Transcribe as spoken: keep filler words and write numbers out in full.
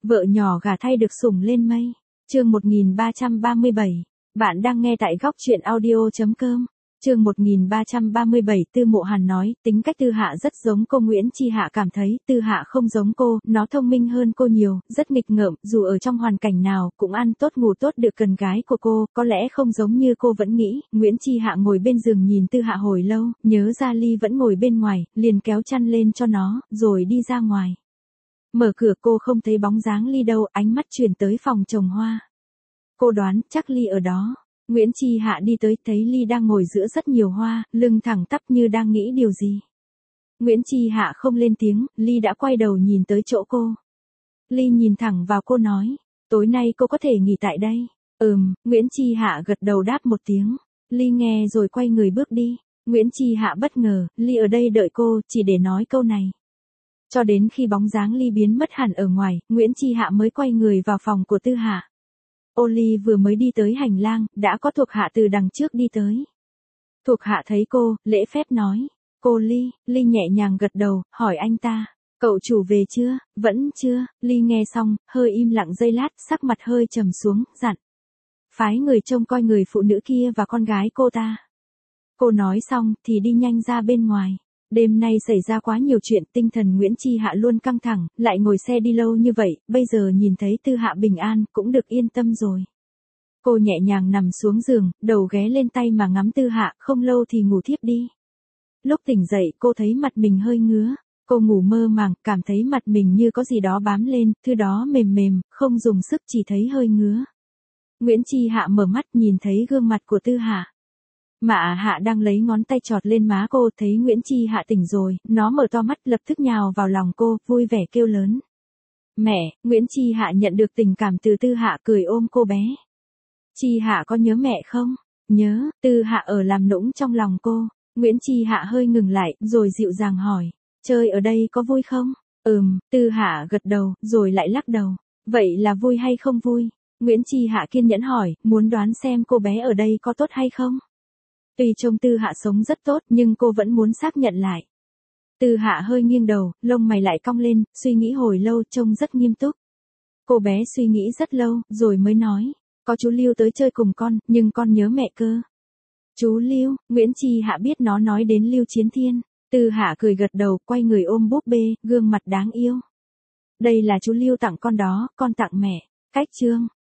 Vợ nhỏ gả thay được sủng lên mây. Chương một nghìn ba trăm ba mươi bảy. Bạn đang nghe tại góc truyện audio chấm com. Chương một nghìn ba trăm ba mươi bảy. Tư Mộ Hàn nói, tính cách Tư Hạ rất giống cô. Nguyễn Chi Hạ cảm thấy Tư Hạ không giống cô, nó thông minh hơn cô nhiều, rất nghịch ngợm, dù ở trong hoàn cảnh nào cũng ăn tốt ngủ tốt được cần gái của cô, có lẽ không giống như cô vẫn nghĩ. Nguyễn Chi Hạ ngồi bên giường nhìn Tư Hạ hồi lâu, nhớ ra Ly vẫn ngồi bên ngoài, liền kéo chăn lên cho nó, rồi đi ra ngoài. Mở cửa cô không thấy bóng dáng Ly đâu, ánh mắt chuyển tới phòng trồng hoa. Cô đoán chắc Ly ở đó. Nguyễn Chi Hạ đi tới thấy Ly đang ngồi giữa rất nhiều hoa, lưng thẳng tắp như đang nghĩ điều gì. Nguyễn Chi Hạ không lên tiếng, Ly đã quay đầu nhìn tới chỗ cô. Ly nhìn thẳng vào cô nói, tối nay cô có thể nghỉ tại đây. Ừm, Nguyễn Chi Hạ gật đầu đáp một tiếng. Ly nghe rồi quay người bước đi. Nguyễn Chi Hạ bất ngờ, Ly ở đây đợi cô, chỉ để nói câu này. Cho đến khi bóng dáng Ly biến mất hẳn ở ngoài, Nguyễn Chi Hạ mới quay người vào phòng của Tư Hạ. Ô Ly vừa mới đi tới hành lang, đã có thuộc hạ từ đằng trước đi tới. Thuộc hạ thấy cô, lễ phép nói, cô Ly. Ly nhẹ nhàng gật đầu, hỏi anh ta, cậu chủ về chưa? Vẫn chưa. Ly nghe xong, hơi im lặng giây lát, sắc mặt hơi trầm xuống, dặn. Phái người trông coi người phụ nữ kia và con gái cô ta. Cô nói xong, thì đi nhanh ra bên ngoài. Đêm nay xảy ra quá nhiều chuyện, tinh thần Nguyễn Chi Hạ luôn căng thẳng, lại ngồi xe đi lâu như vậy, bây giờ nhìn thấy Tư Hạ bình an, cũng được yên tâm rồi. Cô nhẹ nhàng nằm xuống giường, đầu ghé lên tay mà ngắm Tư Hạ, không lâu thì ngủ thiếp đi. Lúc tỉnh dậy, cô thấy mặt mình hơi ngứa. Cô ngủ mơ màng, cảm thấy mặt mình như có gì đó bám lên, thứ đó mềm mềm, không dùng sức chỉ thấy hơi ngứa. Nguyễn Chi Hạ mở mắt nhìn thấy gương mặt của Tư Hạ. Mạ Hạ đang lấy ngón tay chọt lên má cô, thấy Nguyễn Chi Hạ tỉnh rồi, nó mở to mắt lập tức nhào vào lòng cô, vui vẻ kêu lớn. Mẹ. Nguyễn Chi Hạ nhận được tình cảm từ Tư Hạ, cười ôm cô bé. Chi Hạ có nhớ mẹ không? Nhớ. Tư Hạ ở làm nũng trong lòng cô. Nguyễn Chi Hạ hơi ngừng lại, rồi dịu dàng hỏi. Chơi ở đây có vui không? Ừm. Tư Hạ gật đầu, rồi lại lắc đầu. Vậy là vui hay không vui? Nguyễn Chi Hạ kiên nhẫn hỏi, muốn đoán xem cô bé ở đây có tốt hay không? Tuy trông Tư Hạ sống rất tốt, nhưng cô vẫn muốn xác nhận lại. Tư Hạ hơi nghiêng đầu, lông mày lại cong lên, suy nghĩ hồi lâu, trông rất nghiêm túc. Cô bé suy nghĩ rất lâu, rồi mới nói, có chú Lưu tới chơi cùng con, nhưng con nhớ mẹ cơ. Chú Lưu. Nguyễn Chi Hạ biết nó nói đến Lưu Chiến Thiên. Tư Hạ cười gật đầu, quay người ôm búp bê, gương mặt đáng yêu. Đây là chú Lưu tặng con đó, con tặng mẹ. Cách chương.